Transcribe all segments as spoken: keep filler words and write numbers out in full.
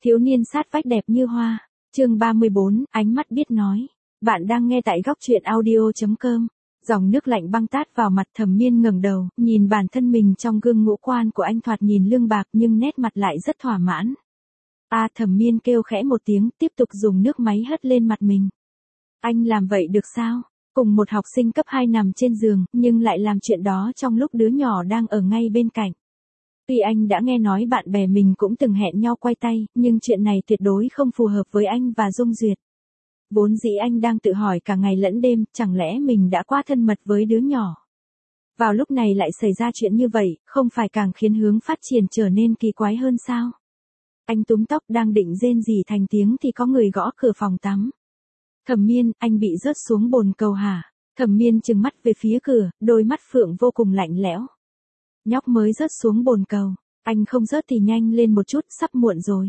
Thiếu niên sát vách đẹp như hoa. Chương ba mươi bốn, ánh mắt biết nói. Bạn đang nghe tại góc truyện audio chấm com. Dòng nước lạnh băng tát vào mặt Thẩm Miên ngẩng đầu, nhìn bản thân mình trong gương ngũ quan của anh thoạt nhìn lương bạc nhưng nét mặt lại rất thỏa mãn. A à, Thẩm Miên kêu khẽ một tiếng, tiếp tục dùng nước máy hất lên mặt mình. Anh làm vậy được sao? Cùng một học sinh cấp hai nằm trên giường, nhưng lại làm chuyện đó trong lúc đứa nhỏ đang ở ngay bên cạnh. Tuy anh đã nghe nói bạn bè mình cũng từng hẹn nhau quay tay, nhưng chuyện này tuyệt đối không phù hợp với anh và Dung Duyệt. Vốn dĩ anh đang tự hỏi cả ngày lẫn đêm, chẳng lẽ mình đã quá thân mật với đứa nhỏ. Vào lúc này lại xảy ra chuyện như vậy, không phải càng khiến hướng phát triển trở nên kỳ quái hơn sao? Anh túm tóc đang định rên rỉ thành tiếng thì có người gõ cửa phòng tắm. Thẩm Miên, anh bị rớt xuống bồn cầu hả? Thẩm Miên trừng mắt về phía cửa, đôi mắt phượng vô cùng lạnh lẽo. Nhóc mới rớt xuống bồn cầu, anh không rớt thì nhanh lên một chút, sắp muộn rồi.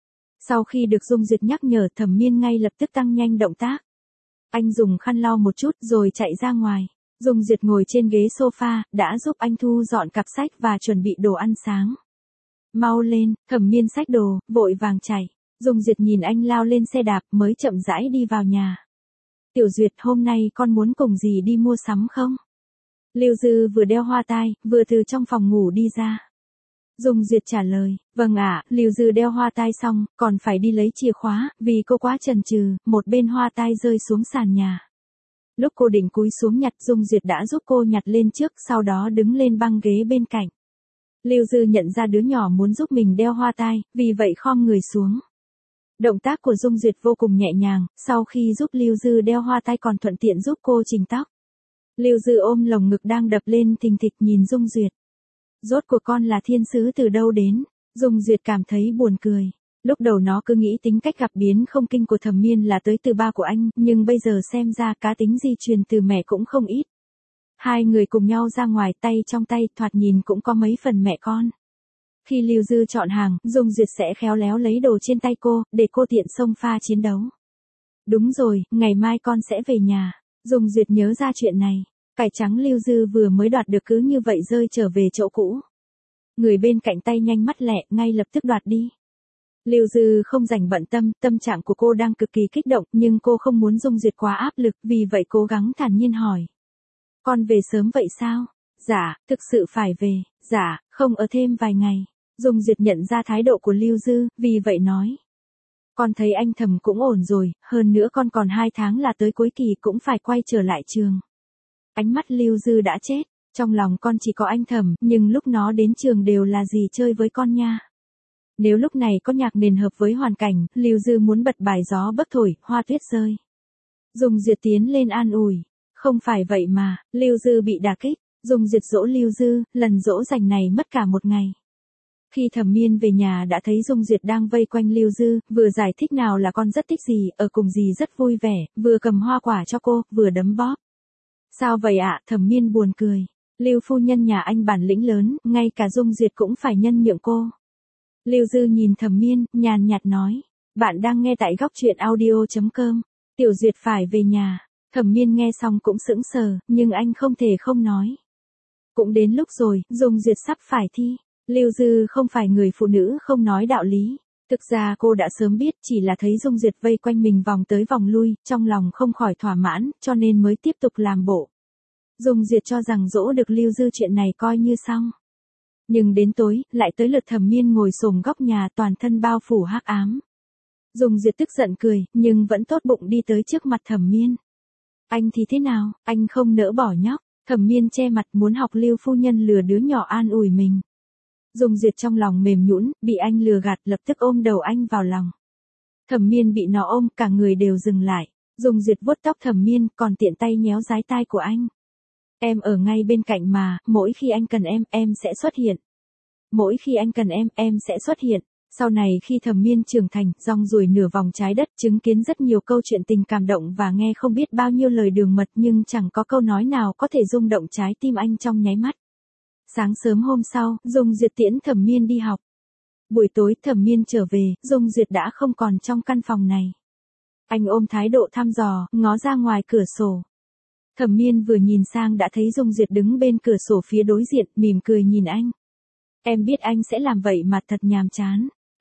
Sau khi được Dung Duyệt nhắc nhở, Thẩm Miên ngay lập tức tăng nhanh động tác. Anh dùng khăn lau một chút rồi chạy ra ngoài. Dung Duyệt ngồi trên ghế sofa, đã giúp anh thu dọn cặp sách và chuẩn bị đồ ăn sáng. Mau lên, Thẩm Miên xách đồ, vội vàng chạy. Dung Duyệt nhìn anh lao lên xe đạp mới chậm rãi đi vào nhà. Tiểu Duyệt, hôm nay con muốn cùng dì đi mua sắm không? Lưu Dư vừa đeo hoa tai, vừa từ trong phòng ngủ đi ra. Dung Duyệt trả lời, vâng ạ. Lưu Dư đeo hoa tai xong, còn phải đi lấy chìa khóa, vì cô quá chần chừ, một bên hoa tai rơi xuống sàn nhà. Lúc cô định cúi xuống nhặt, Dung Duyệt đã giúp cô nhặt lên trước, sau đó đứng lên băng ghế bên cạnh. Lưu Dư nhận ra đứa nhỏ muốn giúp mình đeo hoa tai, vì vậy khom người xuống. Động tác của Dung Duyệt vô cùng nhẹ nhàng, sau khi giúp Lưu Dư đeo hoa tai còn thuận tiện giúp cô chỉnh tóc. Lưu Dư ôm lồng ngực đang đập lên thình thịch nhìn Dung Duyệt. Rốt cuộc con là thiên sứ từ đâu đến? Dung Duyệt cảm thấy buồn cười. Lúc đầu nó cứ nghĩ tính cách gặp biến không kinh của Thẩm Miên là tới từ ba của anh, nhưng bây giờ xem ra cá tính di truyền từ mẹ cũng không ít. Hai người cùng nhau ra ngoài, tay trong tay, thoạt nhìn cũng có mấy phần mẹ con. Khi Lưu Dư chọn hàng, Dung Duyệt sẽ khéo léo lấy đồ trên tay cô, để cô tiện xông pha chiến đấu. Đúng rồi, ngày mai con sẽ về nhà. Dung Duyệt nhớ ra chuyện này. Cải trắng Lưu Dư vừa mới đoạt được cứ như vậy rơi trở về chỗ cũ. Người bên cạnh tay nhanh mắt lẹ, ngay lập tức đoạt đi. Lưu Dư không rảnh bận tâm, tâm trạng của cô đang cực kỳ kích động, nhưng cô không muốn Dung Duyệt quá áp lực, vì vậy cố gắng thản nhiên hỏi. Con về sớm vậy sao? Dạ, thực sự phải về. Dạ, không ở thêm vài ngày. Dung Duyệt nhận ra thái độ của Lưu Dư, vì vậy nói. Con thấy anh Thẩm cũng ổn rồi, hơn nữa con còn hai tháng là tới cuối kỳ cũng phải quay trở lại trường. Ánh mắt Lưu Dư đã chết, trong lòng con chỉ có anh Thẩm, nhưng lúc nó đến trường đều là gì chơi với con nha. Nếu lúc này có nhạc nền hợp với hoàn cảnh, Lưu Dư muốn bật bài gió bấc thổi, hoa tuyết rơi. Dung Duyệt tiến lên an ủi. Không phải vậy mà, Lưu Dư bị đả kích. Dung Duyệt dỗ Lưu Dư, lần dỗ dành này mất cả một ngày. Khi Thẩm Miên về nhà đã thấy Dung Duyệt đang vây quanh Lưu Dư, vừa giải thích nào là con rất thích gì, ở cùng dì rất vui vẻ, vừa cầm hoa quả cho cô, vừa đấm bóp. Sao vậy ạ? Thẩm Miên buồn cười. Lưu phu nhân nhà anh bản lĩnh lớn, ngay cả Dung Duyệt cũng phải nhân nhượng cô. Lưu Dư nhìn Thẩm Miên, nhàn nhạt nói. Bạn đang nghe tại góc truyện audio chấm com. Tiểu Duyệt phải về nhà. Thẩm Miên nghe xong cũng sững sờ, nhưng anh không thể không nói. Cũng đến lúc rồi, Dung Duyệt sắp phải thi. Lưu Dư không phải người phụ nữ không nói đạo lý. Thực ra cô đã sớm biết, chỉ là thấy Dung Duyệt vây quanh mình vòng tới vòng lui, trong lòng không khỏi thỏa mãn, cho nên mới tiếp tục làm bộ. Dung Duyệt cho rằng dỗ được Lưu Dư chuyện này coi như xong. Nhưng đến tối, lại tới lượt Thẩm Miên ngồi xổm góc nhà toàn thân bao phủ hắc ám. Dung Duyệt tức giận cười, nhưng vẫn tốt bụng đi tới trước mặt Thẩm Miên. Anh thì thế nào, anh không nỡ bỏ nhóc. Thẩm Miên che mặt muốn học Lưu phu nhân lừa đứa nhỏ an ủi mình. Dung Duyệt trong lòng mềm nhũn, bị anh lừa gạt, lập tức ôm đầu anh vào lòng. Thẩm Miên bị nó ôm, cả người đều dừng lại. Dung Duyệt vuốt tóc Thẩm Miên, còn tiện tay nhéo dái tai của anh. Em ở ngay bên cạnh mà, mỗi khi anh cần em, em sẽ xuất hiện. Mỗi khi anh cần em, em sẽ xuất hiện. Sau này khi Thẩm Miên trưởng thành, rong ruổi nửa vòng trái đất, chứng kiến rất nhiều câu chuyện tình cảm động và nghe không biết bao nhiêu lời đường mật, nhưng chẳng có câu nói nào có thể rung động trái tim anh trong nháy mắt. Sáng sớm hôm sau, Dung Duyệt tiễn Thẩm Miên đi học. Buổi tối Thẩm Miên trở về, Dung Duyệt đã không còn trong căn phòng này. Anh ôm thái độ thăm dò, ngó ra ngoài cửa sổ. Thẩm Miên vừa nhìn sang đã thấy Dung Duyệt đứng bên cửa sổ phía đối diện, mỉm cười nhìn anh. Em biết anh sẽ làm vậy mà thật nhàm chán.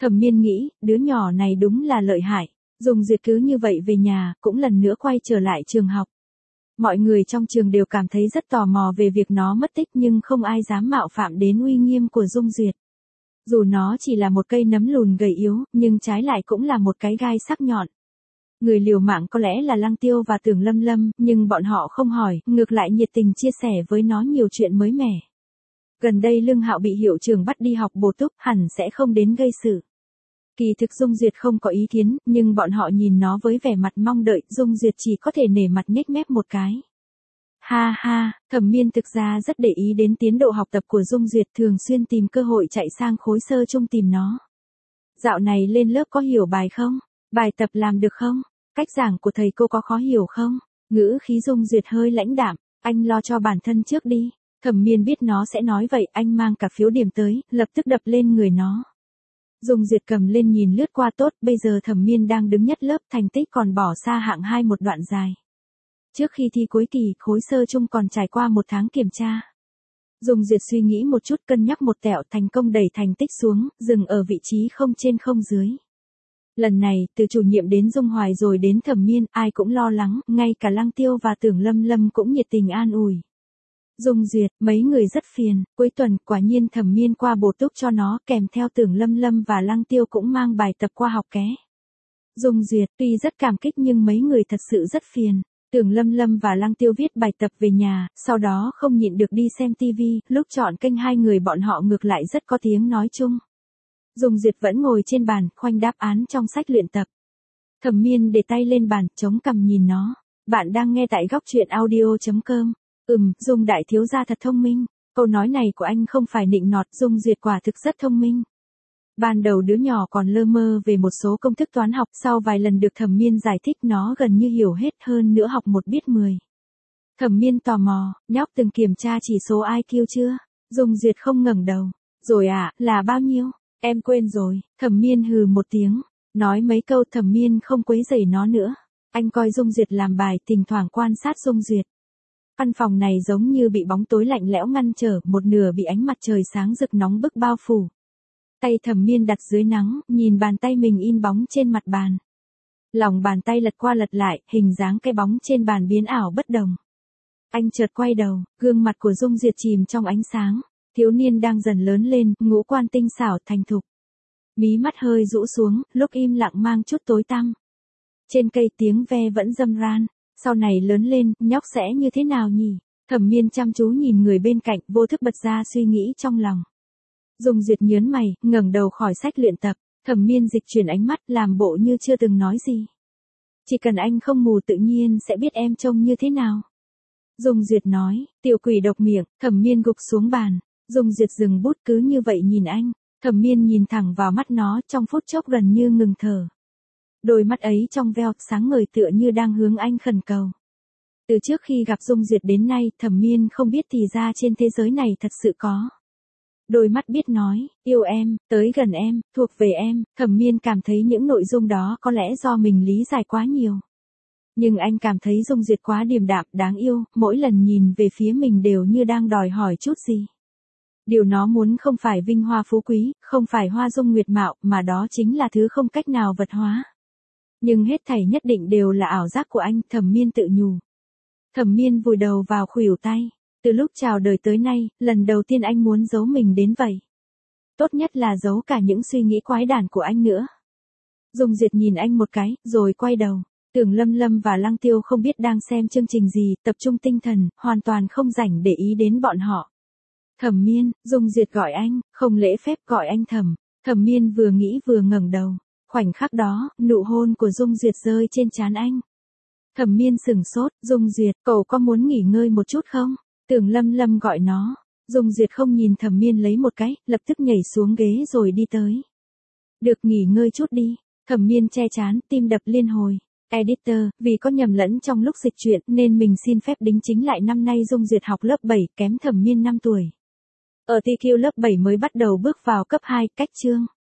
Thẩm Miên nghĩ, đứa nhỏ này đúng là lợi hại. Dung Duyệt cứ như vậy về nhà, cũng lần nữa quay trở lại trường học. Mọi người trong trường đều cảm thấy rất tò mò về việc nó mất tích nhưng không ai dám mạo phạm đến uy nghiêm của Dung Duyệt. Dù nó chỉ là một cây nấm lùn gầy yếu, nhưng trái lại cũng là một cái gai sắc nhọn. Người liều mạng có lẽ là Lăng Tiêu và Tưởng Lâm Lâm, nhưng bọn họ không hỏi, ngược lại nhiệt tình chia sẻ với nó nhiều chuyện mới mẻ. Gần đây Lương Hạo bị hiệu trưởng bắt đi học bổ túc, hẳn sẽ không đến gây sự. Kỳ thực Dung Duyệt không có ý kiến, nhưng bọn họ nhìn nó với vẻ mặt mong đợi, Dung Duyệt chỉ có thể nể mặt nhếch mép một cái. Ha ha, Thẩm Miên thực ra rất để ý đến tiến độ học tập của Dung Duyệt, thường xuyên tìm cơ hội chạy sang khối sơ chung tìm nó. Dạo này lên lớp có hiểu bài không? Bài tập làm được không? Cách giảng của thầy cô có khó hiểu không? Ngữ khí Dung Duyệt hơi lãnh đạm, anh lo cho bản thân trước đi. Thẩm Miên biết nó sẽ nói vậy, anh mang cả phiếu điểm tới, lập tức đập lên người nó. Dung Duyệt cầm lên nhìn lướt qua tốt, bây giờ Thẩm Miên đang đứng nhất lớp, thành tích còn bỏ xa hạng hai một đoạn dài. Trước khi thi cuối kỳ, khối sơ chung còn trải qua một tháng kiểm tra. Dung Duyệt suy nghĩ một chút, cân nhắc một tẹo, thành công đẩy thành tích xuống, dừng ở vị trí không trên không dưới. Lần này, từ chủ nhiệm đến Dung Hoài rồi đến Thẩm Miên, ai cũng lo lắng, ngay cả Lăng Tiêu và Tưởng Lâm Lâm cũng nhiệt tình an ủi. Dung Duyệt, mấy người rất phiền, cuối tuần, quả nhiên Thẩm Miên qua bổ túc cho nó, kèm theo Tưởng Lâm Lâm và Lăng Tiêu cũng mang bài tập qua học ké. Dung Duyệt, tuy rất cảm kích nhưng mấy người thật sự rất phiền. Tưởng Lâm Lâm và Lăng Tiêu viết bài tập về nhà, sau đó không nhịn được đi xem tivi, lúc chọn kênh hai người bọn họ ngược lại rất có tiếng nói chung. Dung Duyệt vẫn ngồi trên bàn, khoanh đáp án trong sách luyện tập. Thẩm Miên để tay lên bàn, chống cằm nhìn nó. Bạn đang nghe tại góc truyện audio chấm com. Ừm, Dung đại thiếu gia thật thông minh. Câu nói này của anh không phải nịnh nọt, Dung Duyệt quả thực rất thông minh. Ban đầu đứa nhỏ còn lơ mơ về một số công thức toán học, sau vài lần được Thẩm Miên giải thích nó gần như hiểu hết, hơn nữa học một biết mười. Thẩm Miên tò mò, nhóc từng kiểm tra chỉ số i kiu chưa? Dung Duyệt không ngẩng đầu. Rồi à, là bao nhiêu? Em quên rồi. Thẩm Miên hừ một tiếng. Nói mấy câu Thẩm Miên không quấy rầy nó nữa. Anh coi Dung Duyệt làm bài, thỉnh thoảng quan sát Dung Duyệt. Căn phòng này giống như bị bóng tối lạnh lẽo ngăn trở, một nửa bị ánh mặt trời sáng rực nóng bức bao phủ. Tay Thẩm Miên đặt dưới nắng, nhìn bàn tay mình in bóng trên mặt bàn. Lòng bàn tay lật qua lật lại, hình dáng cái bóng trên bàn biến ảo bất đồng. Anh chợt quay đầu, gương mặt của Dung Duyệt chìm trong ánh sáng. Thiếu niên đang dần lớn lên, ngũ quan tinh xảo thành thục. Mí mắt hơi rũ xuống, lúc im lặng mang chút tối tăm. Trên cây tiếng ve vẫn râm ran. Sau này lớn lên, nhóc sẽ như thế nào nhỉ? Thẩm Miên chăm chú nhìn người bên cạnh, vô thức bật ra suy nghĩ trong lòng. Dung Duyệt nhớn mày, ngẩng đầu khỏi sách luyện tập. Thẩm Miên dịch chuyển ánh mắt, làm bộ như chưa từng nói gì. Chỉ cần anh không mù tự nhiên sẽ biết em trông như thế nào. Dung Duyệt nói, tiểu quỷ độc miệng. Thẩm Miên gục xuống bàn. Dung Duyệt dừng bút, cứ như vậy nhìn anh. Thẩm Miên nhìn thẳng vào mắt nó, trong phút chốc gần như ngừng thở. Đôi mắt ấy trong veo, sáng ngời tựa như đang hướng anh khẩn cầu. Từ trước khi gặp Dung Duyệt đến nay, Thẩm Miên không biết thì ra trên thế giới này thật sự có. Đôi mắt biết nói, yêu em, tới gần em, thuộc về em. Thẩm Miên cảm thấy những nội dung đó có lẽ do mình lý giải quá nhiều. Nhưng anh cảm thấy Dung Duyệt quá điềm đạm, đáng yêu, mỗi lần nhìn về phía mình đều như đang đòi hỏi chút gì. Điều nó muốn không phải vinh hoa phú quý, không phải hoa dung nguyệt mạo, mà đó chính là thứ không cách nào vật hóa. Nhưng hết thảy nhất định đều là ảo giác của anh, Thẩm Miên tự nhủ. Thẩm Miên vùi đầu vào khuỷu tay. Từ lúc chào đời tới nay, lần đầu tiên anh muốn giấu mình đến vậy. Tốt nhất là giấu cả những suy nghĩ quái đản của anh nữa. Dung Duyệt nhìn anh một cái, rồi quay đầu. Tưởng Lâm Lâm và Lăng Tiêu không biết đang xem chương trình gì, tập trung tinh thần, hoàn toàn không rảnh để ý đến bọn họ. Thẩm Miên, Dung Duyệt gọi anh, không lễ phép gọi anh Thẩm. Thẩm Miên vừa nghĩ vừa ngẩng đầu. Khoảnh khắc đó, nụ hôn của Dung Duyệt rơi trên trán anh. Thẩm Miên sửng sốt, Dung Duyệt, cậu có muốn nghỉ ngơi một chút không? Tưởng Lâm Lâm gọi nó. Dung Duyệt không nhìn Thẩm Miên lấy một cái, lập tức nhảy xuống ghế rồi đi tới. Được nghỉ ngơi chút đi. Thẩm Miên che trán, tim đập liên hồi. Editor, vì có nhầm lẫn trong lúc dịch truyện nên mình xin phép đính chính lại, năm nay Dung Duyệt học lớp bảy, kém Thẩm Miên năm tuổi. Ở ti kiu lớp bảy mới bắt đầu bước vào cấp hai, cách chương.